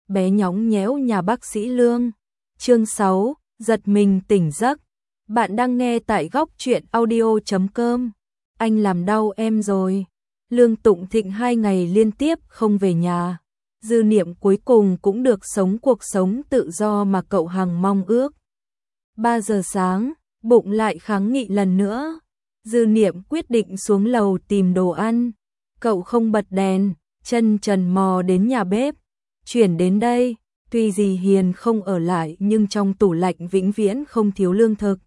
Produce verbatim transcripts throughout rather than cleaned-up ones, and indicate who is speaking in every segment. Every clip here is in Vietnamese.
Speaker 1: bé nhõng nhẽo nhà bác sĩ Lương. Chương sáu, giật mình tỉnh giấc. Bạn đang nghe tại góc truyện audio chấm com. Anh làm đau em rồi. Lương Tụng Thịnh hai ngày liên tiếp không về nhà. Dư Niệm cuối cùng cũng được sống cuộc sống tự do mà cậu hằng mong ước. ba giờ sáng, bụng lại kháng nghị lần nữa. Dư Niệm quyết định xuống lầu tìm đồ ăn. Cậu không bật đèn, chân trần mò đến nhà bếp. Chuyển đến đây, tuy dì Hiền không ở lại nhưng trong tủ lạnh vĩnh viễn không thiếu lương thực.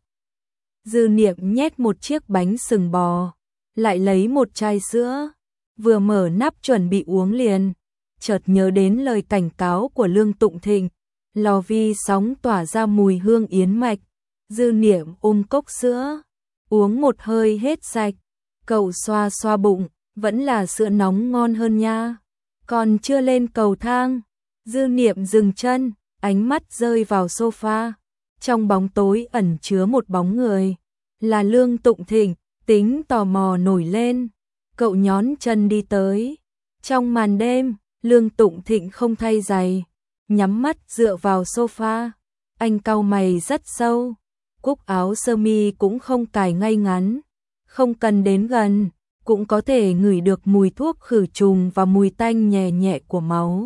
Speaker 1: Dư Niệm nhét một chiếc bánh sừng bò, lại lấy một chai sữa, vừa mở nắp chuẩn bị uống liền, chợt nhớ đến lời cảnh cáo của Lương Tụng Thịnh, lò vi sóng tỏa ra mùi hương yến mạch. Dư Niệm ôm cốc sữa, uống một hơi hết sạch, cậu xoa xoa bụng, vẫn là sữa nóng ngon hơn nha. Còn chưa lên cầu thang, Dư Niệm dừng chân, ánh mắt rơi vào sofa. Trong bóng tối ẩn chứa một bóng người, là Lương Tụng Thịnh. Tính tò mò nổi lên, cậu nhón chân đi tới. Trong màn đêm, Lương Tụng Thịnh không thay giày, nhắm mắt dựa vào sofa. Anh cau mày rất sâu, cúc áo sơ mi cũng không cài ngay ngắn, không cần đến gần, cũng có thể ngửi được mùi thuốc khử trùng và mùi tanh nhẹ nhẹ của máu.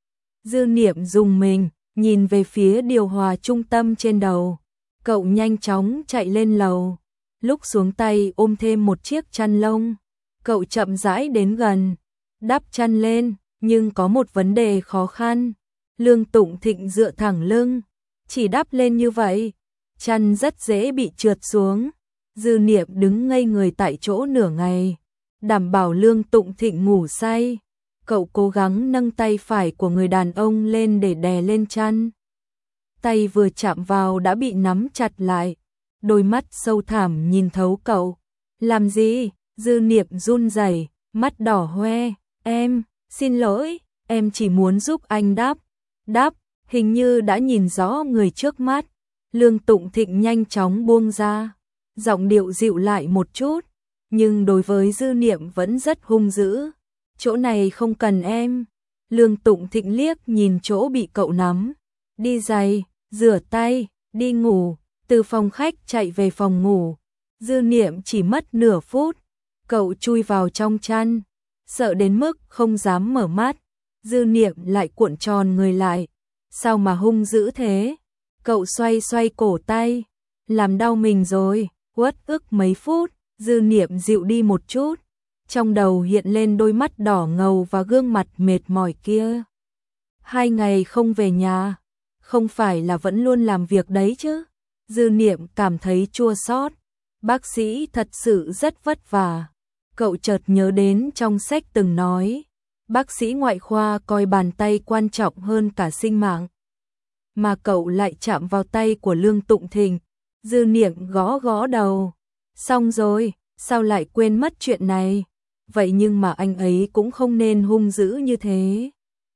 Speaker 1: Dư Niệm rùng mình, nhìn về phía điều hòa trung tâm trên đầu. Cậu nhanh chóng chạy lên lầu. Lúc xuống tay ôm thêm một chiếc chăn lông. Cậu chậm rãi đến gần, đắp chăn lên, nhưng có một vấn đề khó khăn. Lương Tụng Thịnh dựa thẳng lưng, chỉ đắp lên như vậy, chăn rất dễ bị trượt xuống. Dư Niệm đứng ngây người tại chỗ nửa ngày, đảm bảo Lương Tụng Thịnh ngủ say. Cậu cố gắng nâng tay phải của người đàn ông lên để đè lên chăn. Tay vừa chạm vào đã bị nắm chặt lại. Đôi mắt sâu thẳm nhìn thấu cậu. Làm gì? Dư Niệm run rẩy, mắt đỏ hoe. Em, xin lỗi, em chỉ muốn giúp anh đắp. Đắp, hình như đã nhìn rõ người trước mắt. Lương Tụng Thịnh nhanh chóng buông ra, giọng điệu dịu lại một chút, nhưng đối với Dư Niệm vẫn rất hung dữ. Chỗ này không cần em. Lương Tụng Thịnh liếc nhìn chỗ bị cậu nắm. Đi giày, rửa tay, đi ngủ. Từ phòng khách chạy về phòng ngủ. Dư Niệm chỉ mất nửa phút. Cậu chui vào trong chăn, sợ đến mức không dám mở mắt. Dư Niệm lại cuộn tròn người lại. Sao mà hung dữ thế? Cậu xoay xoay cổ tay. Làm đau mình rồi. Uất ức mấy phút, Dư Niệm dịu đi một chút. Trong đầu hiện lên đôi mắt đỏ ngầu và gương mặt mệt mỏi kia. Hai ngày không về nhà, không phải là vẫn luôn làm việc đấy chứ? Dư Niệm cảm thấy chua xót. Bác sĩ thật sự rất vất vả. Cậu chợt nhớ đến trong sách từng nói, bác sĩ ngoại khoa coi bàn tay quan trọng hơn cả sinh mạng. Mà cậu lại chạm vào tay của Lương Tụng Thịnh. Dư Niệm gõ gõ đầu. Xong rồi, sao lại quên mất chuyện này? Vậy nhưng mà anh ấy cũng không nên hung dữ như thế.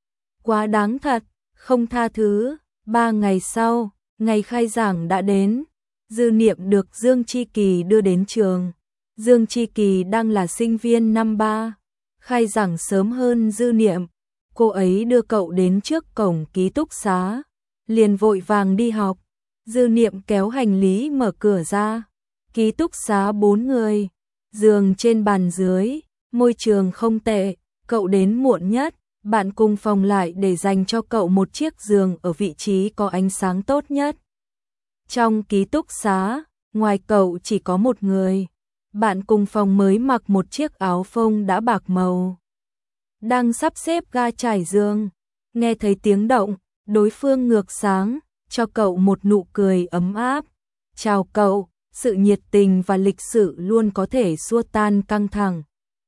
Speaker 1: Quá đáng thật, không tha thứ. Ba ngày sau, ngày khai giảng đã đến. Dư Niệm được Dương Chi Kỳ đưa đến trường. Dương Chi Kỳ đang là sinh viên năm ba. Khai giảng sớm hơn Dư Niệm. Cô ấy đưa cậu đến trước cổng ký túc xá, liền vội vàng đi học. Dư Niệm kéo hành lý mở cửa ra. Ký túc xá bốn người, giường trên bàn dưới, môi trường không tệ. Cậu đến muộn nhất, bạn cùng phòng lại để dành cho cậu một chiếc giường ở vị trí có ánh sáng tốt nhất. Trong ký túc xá, ngoài cậu chỉ có một người. Bạn cùng phòng mới mặc một chiếc áo phông đã bạc màu, đang sắp xếp ga trải giường. Nghe thấy tiếng động, đối phương ngược sáng, cho cậu một nụ cười ấm áp. Chào cậu, sự nhiệt tình và lịch sự luôn có thể xua tan căng thẳng.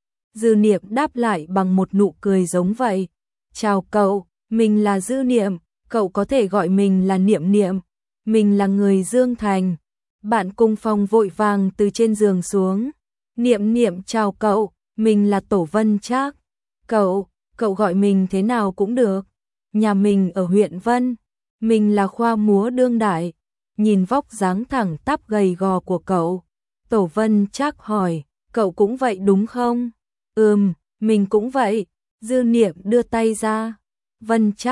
Speaker 1: Dư Niệm đáp lại bằng một nụ cười giống vậy. Chào cậu, mình là Dư Niệm, cậu có thể gọi mình là Niệm Niệm. Mình là người Dương Thành. Bạn cùng phòng vội vàng từ trên giường xuống. Niệm Niệm chào cậu, mình là Tổ Vân Trác. Cậu, cậu gọi mình thế nào cũng được. Nhà mình ở huyện Vân. Mình là khoa múa đương đại. Nhìn vóc dáng thẳng tắp gầy gò của cậu, Tổ Vân Trác hỏi, cậu cũng vậy đúng không? Ừm, mình cũng vậy. Dư Niệm đưa tay ra. Vân Trác,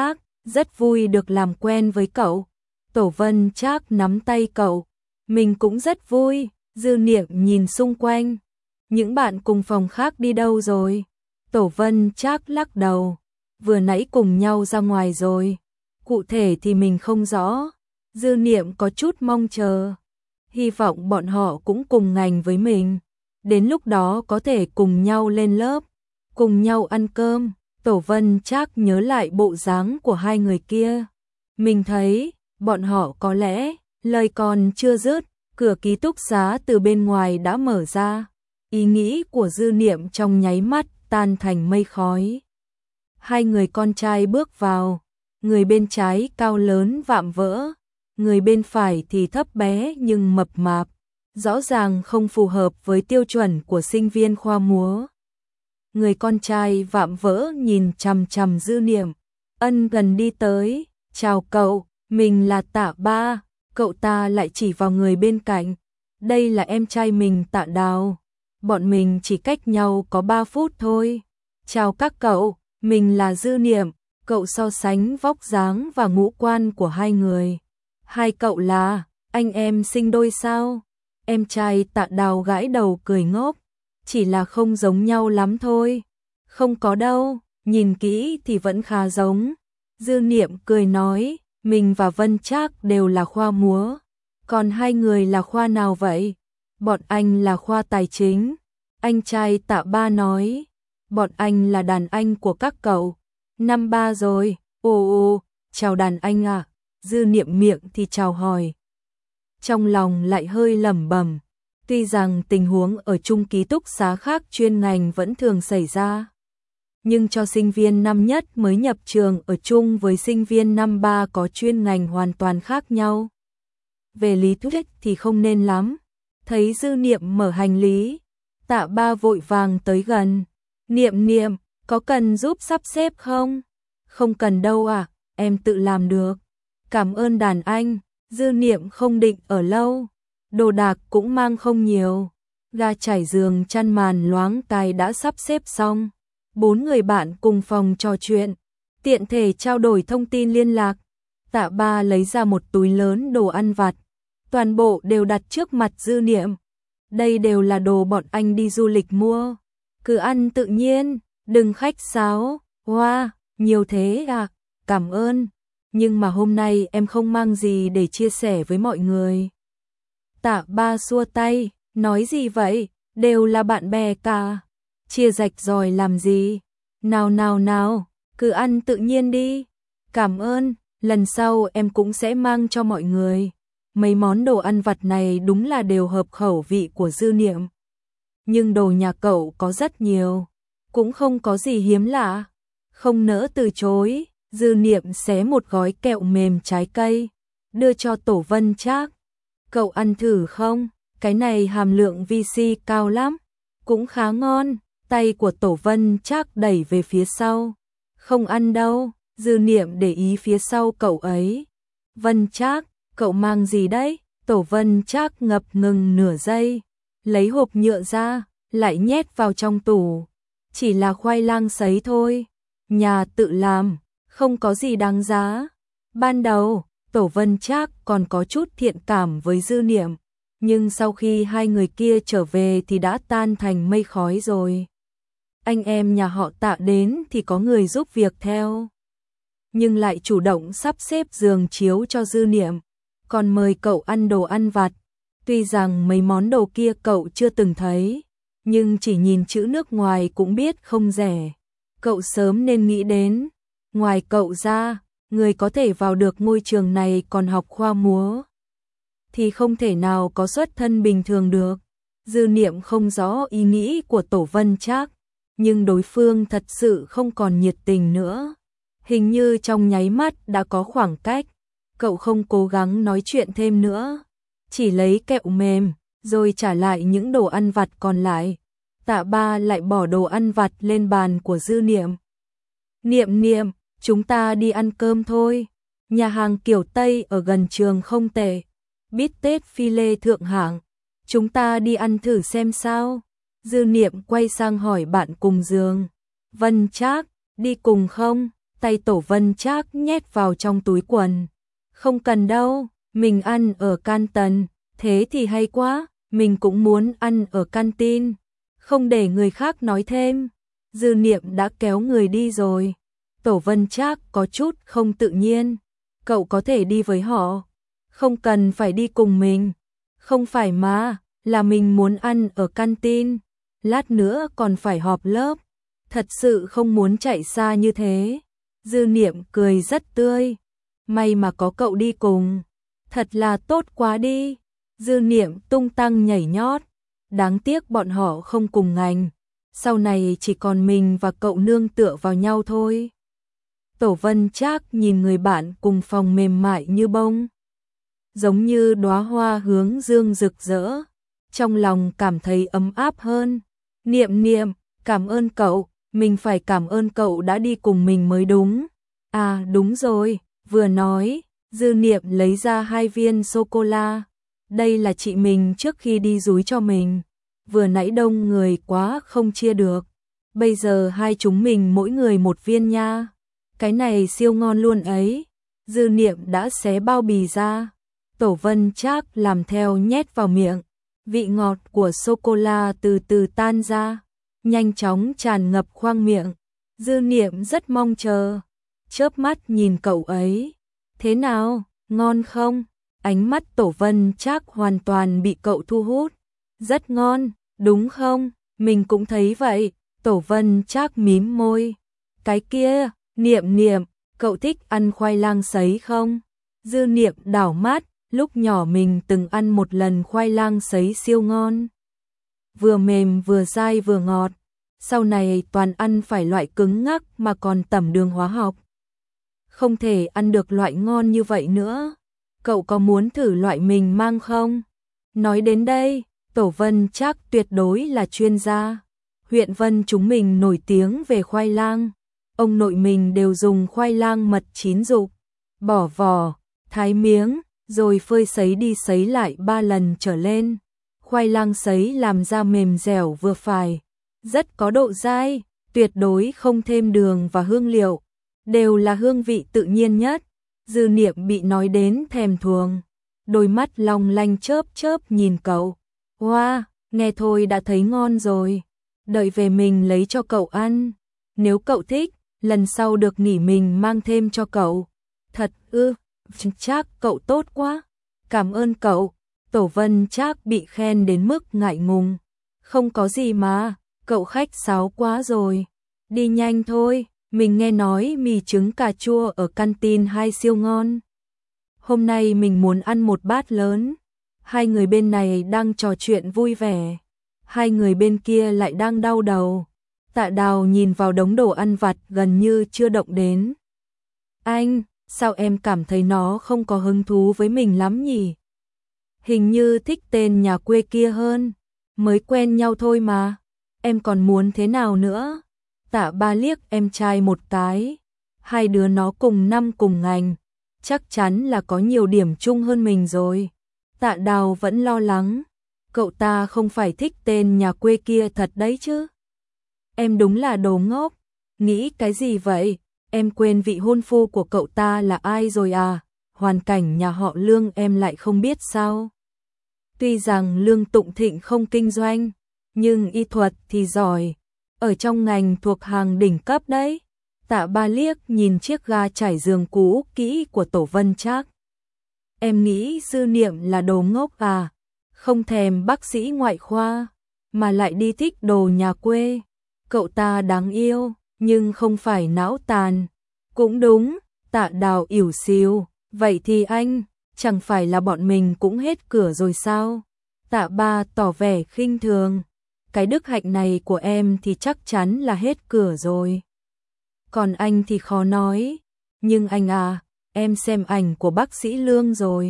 Speaker 1: rất vui được làm quen với cậu. Tổ Vân Trác nắm tay cậu, mình cũng rất vui. Dư Niệm nhìn xung quanh, những bạn cùng phòng khác đi đâu rồi? Tổ Vân Trác lắc đầu, vừa nãy cùng nhau ra ngoài rồi, cụ thể thì mình không rõ. Dư Niệm có chút mong chờ, hy vọng bọn họ cũng cùng ngành với mình, đến lúc đó có thể cùng nhau lên lớp, cùng nhau ăn cơm. Tổ Vân Trác nhớ lại bộ dáng của hai người kia, mình thấy bọn họ có lẽ, lời còn chưa dứt, cửa ký túc xá từ bên ngoài đã mở ra, ý nghĩ của Dư Niệm trong nháy mắt tan thành mây khói. Hai người con trai bước vào, người bên trái cao lớn vạm vỡ, người bên phải thì thấp bé nhưng mập mạp, rõ ràng không phù hợp với tiêu chuẩn của sinh viên khoa múa. Người con trai vạm vỡ nhìn chằm chằm Dư Niệm, ân gần đi tới, chào cậu, mình là Tạ Ba. Cậu ta lại chỉ vào người bên cạnh, đây là em trai mình Tạ Đào, bọn mình chỉ cách nhau có ba phút thôi. Chào các cậu, mình là Dư Niệm. Cậu so sánh vóc dáng và ngũ quan của hai người. Hai cậu là anh em sinh đôi sao? Em trai Tạ Đào gãi đầu cười ngốc, chỉ là không giống nhau lắm thôi. Không có đâu, nhìn kỹ thì vẫn khá giống. Dư Niệm cười nói, mình và Vân Trác đều là khoa múa, còn hai người là khoa nào vậy? Bọn anh là khoa tài chính. Anh trai Tạ Ba nói, bọn anh là đàn anh của các cậu. Năm ba rồi, ồ ồ, chào đàn anh à. Dư Niệm miệng thì chào hỏi, trong lòng lại hơi lẩm bẩm, tuy rằng tình huống ở chung ký túc xá khác chuyên ngành vẫn thường xảy ra, nhưng cho sinh viên năm nhất mới nhập trường ở chung với sinh viên năm ba có chuyên ngành hoàn toàn khác nhau. Về lý thuyết thì không nên lắm. Thấy Dư Niệm mở hành lý, Tạ Ba vội vàng tới gần. Niệm Niệm, có cần giúp sắp xếp không? Không cần đâu à, em tự làm được. Cảm ơn đàn anh. Dư Niệm không định ở lâu, đồ đạc cũng mang không nhiều. Ga trải giường chăn màn loáng cái đã sắp xếp xong. Bốn người bạn cùng phòng trò chuyện, tiện thể trao đổi thông tin liên lạc. Tạ Ba lấy ra một túi lớn đồ ăn vặt, toàn bộ đều đặt trước mặt Dư Niệm. Đây đều là đồ bọn anh đi du lịch mua, cứ ăn tự nhiên, đừng khách sáo. Wow, nhiều thế à, cảm ơn, nhưng mà hôm nay em không mang gì để chia sẻ với mọi người. Tạ Ba xua tay, nói gì vậy, đều là bạn bè cả, chia rạch ròi làm gì. Nào nào nào, cứ ăn tự nhiên đi. Cảm ơn, lần sau em cũng sẽ mang cho mọi người. Mấy món đồ ăn vặt này đúng là đều hợp khẩu vị của Dư Niệm. Nhưng đồ nhà cậu có rất nhiều, cũng không có gì hiếm lạ. Không nỡ từ chối, Dư Niệm xé một gói kẹo mềm trái cây, đưa cho Tổ Vân Trác. Cậu ăn thử không? Cái này hàm lượng vi xi cao lắm, cũng khá ngon. Tay của Tổ Vân Trác đẩy về phía sau. Không ăn đâu. Dư Niệm để ý phía sau cậu ấy. Vân Trác, cậu mang gì đấy? Tổ Vân Trác ngập ngừng nửa giây, lấy hộp nhựa ra, lại nhét vào trong tủ. Chỉ là khoai lang sấy thôi, nhà tự làm, không có gì đáng giá. Ban đầu, Tổ Vân Trác còn có chút thiện cảm với Dư Niệm, nhưng sau khi hai người kia trở về thì đã tan thành mây khói rồi. Anh em nhà họ Tạ đến thì có người giúp việc theo, nhưng lại chủ động sắp xếp giường chiếu cho Dư Niệm, còn mời cậu ăn đồ ăn vặt. Tuy rằng mấy món đồ kia cậu chưa từng thấy, nhưng chỉ nhìn chữ nước ngoài cũng biết không rẻ. Cậu sớm nên nghĩ đến, ngoài cậu ra, người có thể vào được ngôi trường này còn học khoa múa, thì không thể nào có xuất thân bình thường được. Dư Niệm không rõ ý nghĩ của Tổ Vân Trác, nhưng đối phương thật sự không còn nhiệt tình nữa. Hình như trong nháy mắt đã có khoảng cách, cậu không cố gắng nói chuyện thêm nữa, chỉ lấy kẹo mềm, rồi trả lại những đồ ăn vặt còn lại. Tạ Ba lại bỏ đồ ăn vặt lên bàn của Dư Niệm. Niệm Niệm, chúng ta đi ăn cơm thôi. Nhà hàng kiểu Tây ở gần trường không tệ, bít tết phi lê thượng hạng. Chúng ta đi ăn thử xem sao. Dư Niệm quay sang hỏi bạn cùng giường. Vân Trác, đi cùng không? tay Tổ Vân Trác nhét vào trong túi quần. Không cần đâu, mình ăn ở Canton, thế thì hay quá, mình cũng muốn ăn ở canteen. Không để người khác nói thêm, Dư Niệm đã kéo người đi rồi. Tổ Vân Trác có chút không tự nhiên, cậu có thể đi với họ, không cần phải đi cùng mình. Không phải mà, là mình muốn ăn ở canteen, lát nữa còn phải họp lớp, thật sự không muốn chạy xa như thế. Dư Niệm cười rất tươi, may mà có cậu đi cùng, thật là tốt quá đi. Dư Niệm tung tăng nhảy nhót, đáng tiếc bọn họ không cùng ngành, sau này chỉ còn mình và cậu nương tựa vào nhau thôi. Tổ Vân Trác nhìn người bạn cùng phòng mềm mại như bông, giống như đóa hoa hướng dương rực rỡ, trong lòng cảm thấy ấm áp hơn. Niệm Niệm, cảm ơn cậu, mình phải cảm ơn cậu đã đi cùng mình mới đúng. À đúng rồi, vừa nói, Dư Niệm lấy ra hai viên sô-cô-la. Đây là chị mình trước khi đi dúi cho mình, vừa nãy đông người quá không chia được, bây giờ hai chúng mình mỗi người một viên nha. Cái này siêu ngon luôn ấy. Dư Niệm đã xé bao bì ra, Tổ Vân Trác làm theo nhét vào miệng, vị ngọt của sô-cô-la từ từ tan ra, nhanh chóng tràn ngập khoang miệng. Dư Niệm rất mong chờ, chớp mắt nhìn cậu ấy. Thế nào, ngon không? Ánh mắt Tổ Vân Trác hoàn toàn bị cậu thu hút. Rất ngon, đúng không? Mình cũng thấy vậy. Tổ Vân Trác mím môi. Cái kia, Niệm Niệm, cậu thích ăn khoai lang sấy không? Dư Niệm đảo mắt, lúc nhỏ mình từng ăn một lần khoai lang sấy siêu ngon. Vừa mềm vừa dai vừa ngọt. Sau này toàn ăn phải loại cứng ngắc mà còn tẩm đường hóa học. Không thể ăn được loại ngon như vậy nữa. Cậu có muốn thử loại mình mang không? Nói đến đây, Tổ Vân Trác tuyệt đối là chuyên gia. Huyện Vân chúng mình nổi tiếng về khoai lang. Ông nội mình đều dùng khoai lang mật chín rục, bỏ vỏ, thái miếng, rồi phơi sấy đi sấy lại ba lần trở lên. Khoai lang sấy làm ra mềm dẻo vừa phải, rất có độ dai, tuyệt đối không thêm đường và hương liệu, đều là hương vị tự nhiên nhất. Dư Niệm bị nói đến thèm thuồng, đôi mắt long lanh chớp chớp nhìn cậu. Wow, nghe thôi đã thấy ngon rồi, đợi về mình lấy cho cậu ăn. Nếu cậu thích, lần sau được nghỉ mình mang thêm cho cậu. Thật ư, Trác cậu tốt quá, cảm ơn cậu. Tổ Vân Trác bị khen đến mức ngại ngùng. Không có gì mà, cậu khách sáo quá rồi. Đi nhanh thôi, mình nghe nói mì trứng cà chua ở canteen hai siêu ngon. Hôm nay mình muốn ăn một bát lớn. Hai người bên này đang trò chuyện vui vẻ, hai người bên kia lại đang đau đầu. Tạ Đào nhìn vào đống đồ ăn vặt gần như chưa động đến. Anh, sao em cảm thấy nó không có hứng thú với mình lắm nhỉ? Hình như thích tên nhà quê kia hơn, mới quen nhau thôi mà, em còn muốn thế nào nữa? Tạ Ba liếc em trai một cái, hai đứa nó cùng năm cùng ngành, chắc chắn là có nhiều điểm chung hơn mình rồi. Tạ Đào vẫn lo lắng, cậu ta không phải thích tên nhà quê kia thật đấy chứ? Em đúng là đồ ngốc, nghĩ cái gì vậy? Em quên vị hôn phu của cậu ta là ai rồi à? Hoàn cảnh nhà họ Lương em lại không biết sao? Tuy rằng Lương Tụng Thịnh không kinh doanh, nhưng y thuật thì giỏi, ở trong ngành thuộc hàng đỉnh cấp đấy. Tạ Ba liếc nhìn chiếc ga trải giường cũ kỹ của Tổ Vân Trác. Em nghĩ Dư Niệm là đồ ngốc à? Không thèm bác sĩ ngoại khoa, mà lại đi thích đồ nhà quê. Cậu ta đáng yêu, nhưng không phải não tàn. Cũng đúng, Tạ Đào ỉu xìu, vậy thì anh, chẳng phải là bọn mình cũng hết cửa rồi sao? Tạ Ba tỏ vẻ khinh thường, cái đức hạnh này của em thì chắc chắn là hết cửa rồi. Còn anh thì khó nói, nhưng anh à, em xem ảnh của bác sĩ Lương rồi.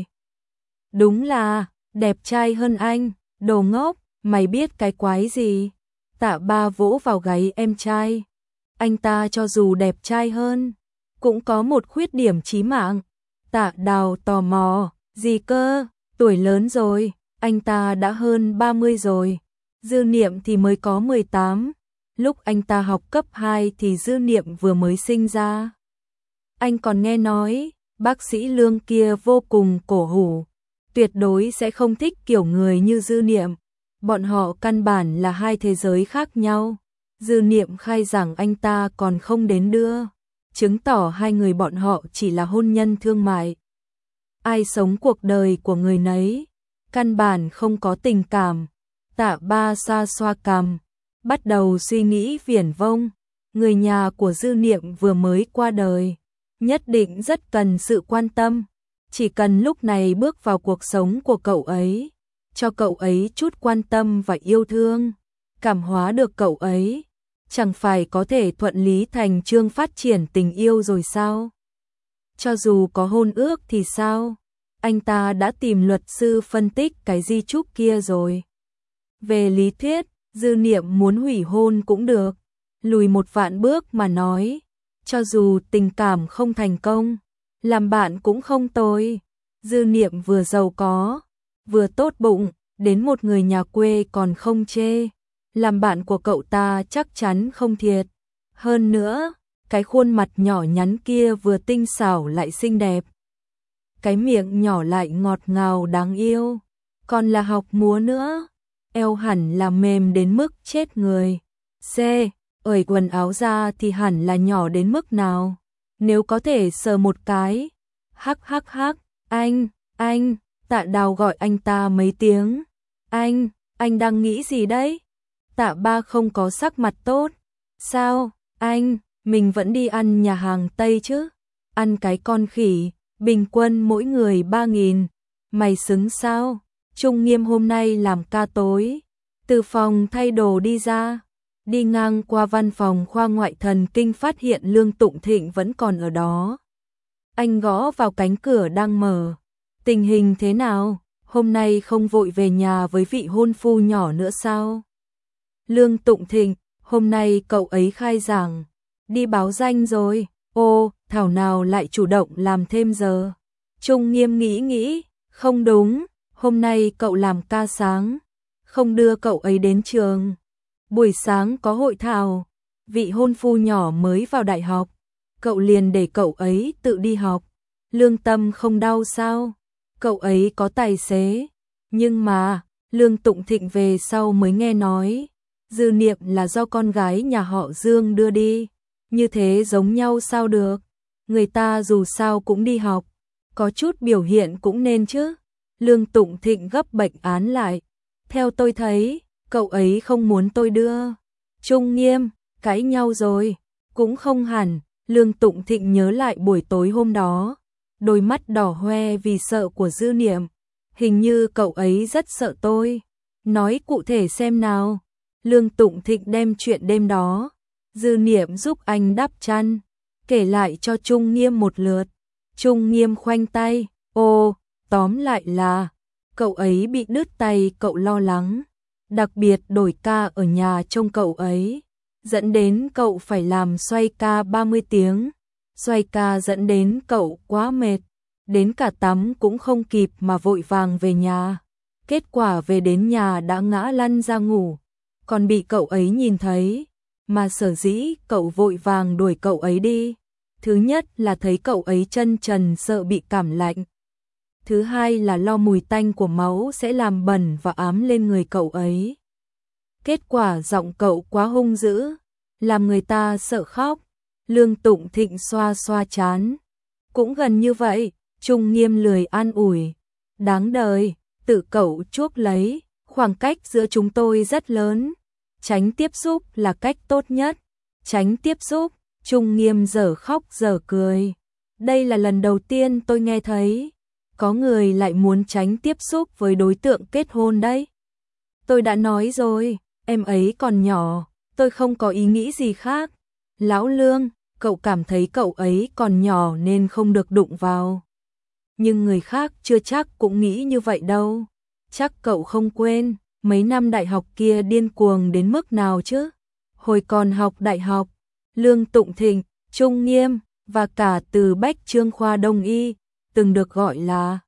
Speaker 1: Đúng là, đẹp trai hơn anh, đồ ngốc, mày biết cái quái gì? Tạ Ba vỗ vào gáy em trai. Anh ta cho dù đẹp trai hơn, cũng có một khuyết điểm chí mạng. Tạ Đào tò mò, gì cơ, tuổi lớn rồi, anh ta đã hơn ba mươi rồi. Dư Niệm thì mới có mười tám, lúc anh ta học cấp hai thì Dư Niệm vừa mới sinh ra. Anh còn nghe nói, bác sĩ Lương kia vô cùng cổ hủ, tuyệt đối sẽ không thích kiểu người như Dư Niệm. Bọn họ căn bản là hai thế giới khác nhau. Dư Niệm khai rằng anh ta còn không đến đưa, chứng tỏ hai người bọn họ chỉ là hôn nhân thương mại. Ai sống cuộc đời của người nấy, căn bản không có tình cảm. Tạ Ba xoa xoa cằm, bắt đầu suy nghĩ viển vông. Người nhà của Dư Niệm vừa mới qua đời, nhất định rất cần sự quan tâm. Chỉ cần lúc này bước vào cuộc sống của cậu ấy, cho cậu ấy chút quan tâm và yêu thương, cảm hóa được cậu ấy, chẳng phải có thể thuận lý thành chương phát triển tình yêu rồi sao? Cho dù có hôn ước thì sao? Anh ta đã tìm luật sư phân tích cái di chúc kia rồi. Về lý thuyết, Dư Niệm muốn hủy hôn cũng được. Lùi một vạn bước mà nói, cho dù tình cảm không thành công, làm bạn cũng không tồi. Dư Niệm vừa giàu có, vừa tốt bụng, đến một người nhà quê còn không chê. Làm bạn của cậu ta chắc chắn không thiệt. Hơn nữa, cái khuôn mặt nhỏ nhắn kia vừa tinh xảo lại xinh đẹp. Cái miệng nhỏ lại ngọt ngào đáng yêu. Còn là học múa nữa, eo hẳn là mềm đến mức chết người. C. Ởi quần áo ra thì hẳn là nhỏ đến mức nào. Nếu có thể sờ một cái. Hắc hắc hắc, anh, anh, Tạ Đào gọi anh ta mấy tiếng. Anh, anh đang nghĩ gì đấy? Tạ Ba không có sắc mặt tốt. Sao, anh, mình vẫn đi ăn nhà hàng Tây chứ? Ăn cái con khỉ, bình quân mỗi người ba nghìn. Mày xứng sao? Trung Nghiêm hôm nay làm ca tối. Từ phòng thay đồ đi ra. Đi ngang qua văn phòng khoa ngoại thần kinh phát hiện Lương Tụng Thịnh vẫn còn ở đó. Anh gõ vào cánh cửa đang mở. Tình hình thế nào? Hôm nay không vội về nhà với vị hôn phu nhỏ nữa sao? Lương Tụng Thịnh, hôm nay cậu ấy khai giảng. Đi báo danh rồi. Ô, thảo nào lại chủ động làm thêm giờ. Trung Nghiêm nghĩ nghĩ. Không đúng, hôm nay cậu làm ca sáng. Không đưa cậu ấy đến trường. Buổi sáng có hội thảo, vị hôn phu nhỏ mới vào đại học, cậu liền để cậu ấy tự đi học. Lương tâm không đau sao? Cậu ấy có tài xế. Nhưng mà, Lương Tụng Thịnh về sau mới nghe nói, Dư Niệm là do con gái nhà họ Dương đưa đi. Như thế giống nhau sao được? Người ta dù sao cũng đi học, có chút biểu hiện cũng nên chứ. Lương Tụng Thịnh gấp bệnh án lại. Theo tôi thấy, cậu ấy không muốn tôi đưa. Trung Nghiêm, cãi nhau rồi. Cũng không hẳn. Lương Tụng Thịnh nhớ lại buổi tối hôm đó. Đôi mắt đỏ hoe vì sợ của Dư Niệm. Hình như cậu ấy rất sợ tôi. Nói cụ thể xem nào. Lương Tụng Thịnh đem chuyện đêm đó, Dư Niệm giúp anh đắp chăn, kể lại cho Trung Nghiêm một lượt. Trung Nghiêm khoanh tay. Ô, tóm lại là cậu ấy bị đứt tay, cậu lo lắng. Đặc biệt đổi ca ở nhà trông cậu ấy, dẫn đến cậu phải làm xoay ca ba mươi tiếng. Xoay ca dẫn đến cậu quá mệt, đến cả tắm cũng không kịp mà vội vàng về nhà. Kết quả về đến nhà đã ngã lăn ra ngủ, còn bị cậu ấy nhìn thấy. Mà sở dĩ cậu vội vàng đuổi cậu ấy đi, thứ nhất là thấy cậu ấy chân trần sợ bị cảm lạnh. Thứ hai là lo mùi tanh của máu sẽ làm bẩn và ám lên người cậu ấy. Kết quả giọng cậu quá hung dữ, làm người ta sợ khóc. Lương Tụng Thịnh xoa xoa trán. Cũng gần như vậy. Trung Nghiêm lười an ủi. Đáng đời, tự cậu chuốc lấy, khoảng cách giữa chúng tôi rất lớn. Tránh tiếp xúc là cách tốt nhất. Tránh tiếp xúc. Trung Nghiêm dở khóc dở cười. Đây là lần đầu tiên tôi nghe thấy có người lại muốn tránh tiếp xúc với đối tượng kết hôn đấy. Tôi đã nói rồi, em ấy còn nhỏ, tôi không có ý nghĩ gì khác. Lão Lương, cậu cảm thấy cậu ấy còn nhỏ nên không được đụng vào. Nhưng người khác chưa chắc cũng nghĩ như vậy đâu. Chắc cậu không quên, mấy năm đại học kia điên cuồng đến mức nào chứ. Hồi còn học đại học, Lương Tụng Thịnh, Trung Nghiêm và cả Từ Bách Trương khoa Đông y từng được gọi là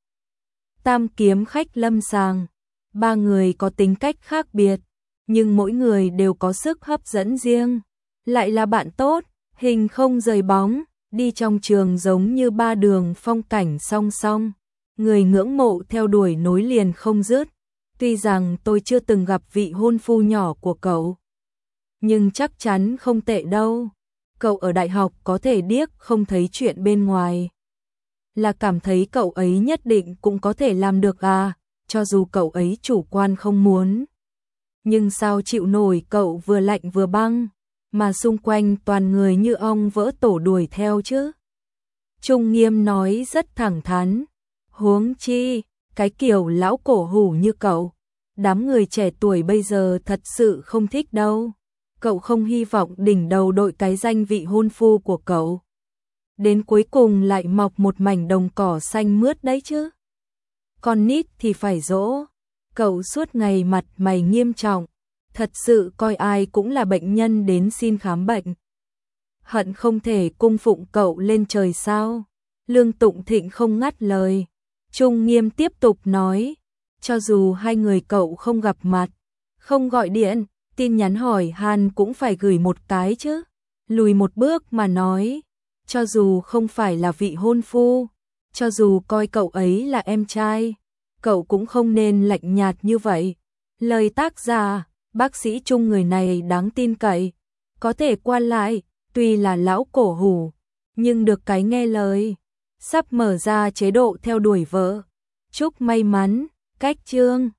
Speaker 1: tam kiếm khách lâm sàng. Ba người có tính cách khác biệt, nhưng mỗi người đều có sức hấp dẫn riêng. Lại là bạn tốt, hình không rời bóng. Đi trong trường giống như ba đường phong cảnh song song, người ngưỡng mộ theo đuổi nối liền không dứt. Tuy rằng tôi chưa từng gặp vị hôn phu nhỏ của cậu, nhưng chắc chắn không tệ đâu. Cậu ở đại học có thể điếc không thấy chuyện bên ngoài, là cảm thấy cậu ấy nhất định cũng có thể làm được à, cho dù cậu ấy chủ quan không muốn. Nhưng sao chịu nổi cậu vừa lạnh vừa băng, mà xung quanh toàn người như ong vỡ tổ đuổi theo chứ. Trung Nghiêm nói rất thẳng thắn, huống chi, cái kiểu lão cổ hủ như cậu, đám người trẻ tuổi bây giờ thật sự không thích đâu. Cậu không hy vọng đỉnh đầu đội cái danh vị hôn phu của cậu đến cuối cùng lại mọc một mảnh đồng cỏ xanh mướt đấy chứ. Con nít thì phải dỗ, cậu suốt ngày mặt mày nghiêm trọng, thật sự coi ai cũng là bệnh nhân đến xin khám bệnh. Hận không thể cung phụng cậu lên trời sao. Lương Tụng Thịnh không ngắt lời. Trung Nghiêm tiếp tục nói, cho dù hai người cậu không gặp mặt, không gọi điện, tin nhắn hỏi han cũng phải gửi một cái chứ. Lùi một bước mà nói, cho dù không phải là vị hôn phu, cho dù coi cậu ấy là em trai, cậu cũng không nên lạnh nhạt như vậy. Lời tác giả, bác sĩ Trung người này đáng tin cậy, có thể qua lại, tuy là lão cổ hủ, nhưng được cái nghe lời. Sắp mở ra chế độ theo đuổi vợ. Chúc may mắn, cách chương.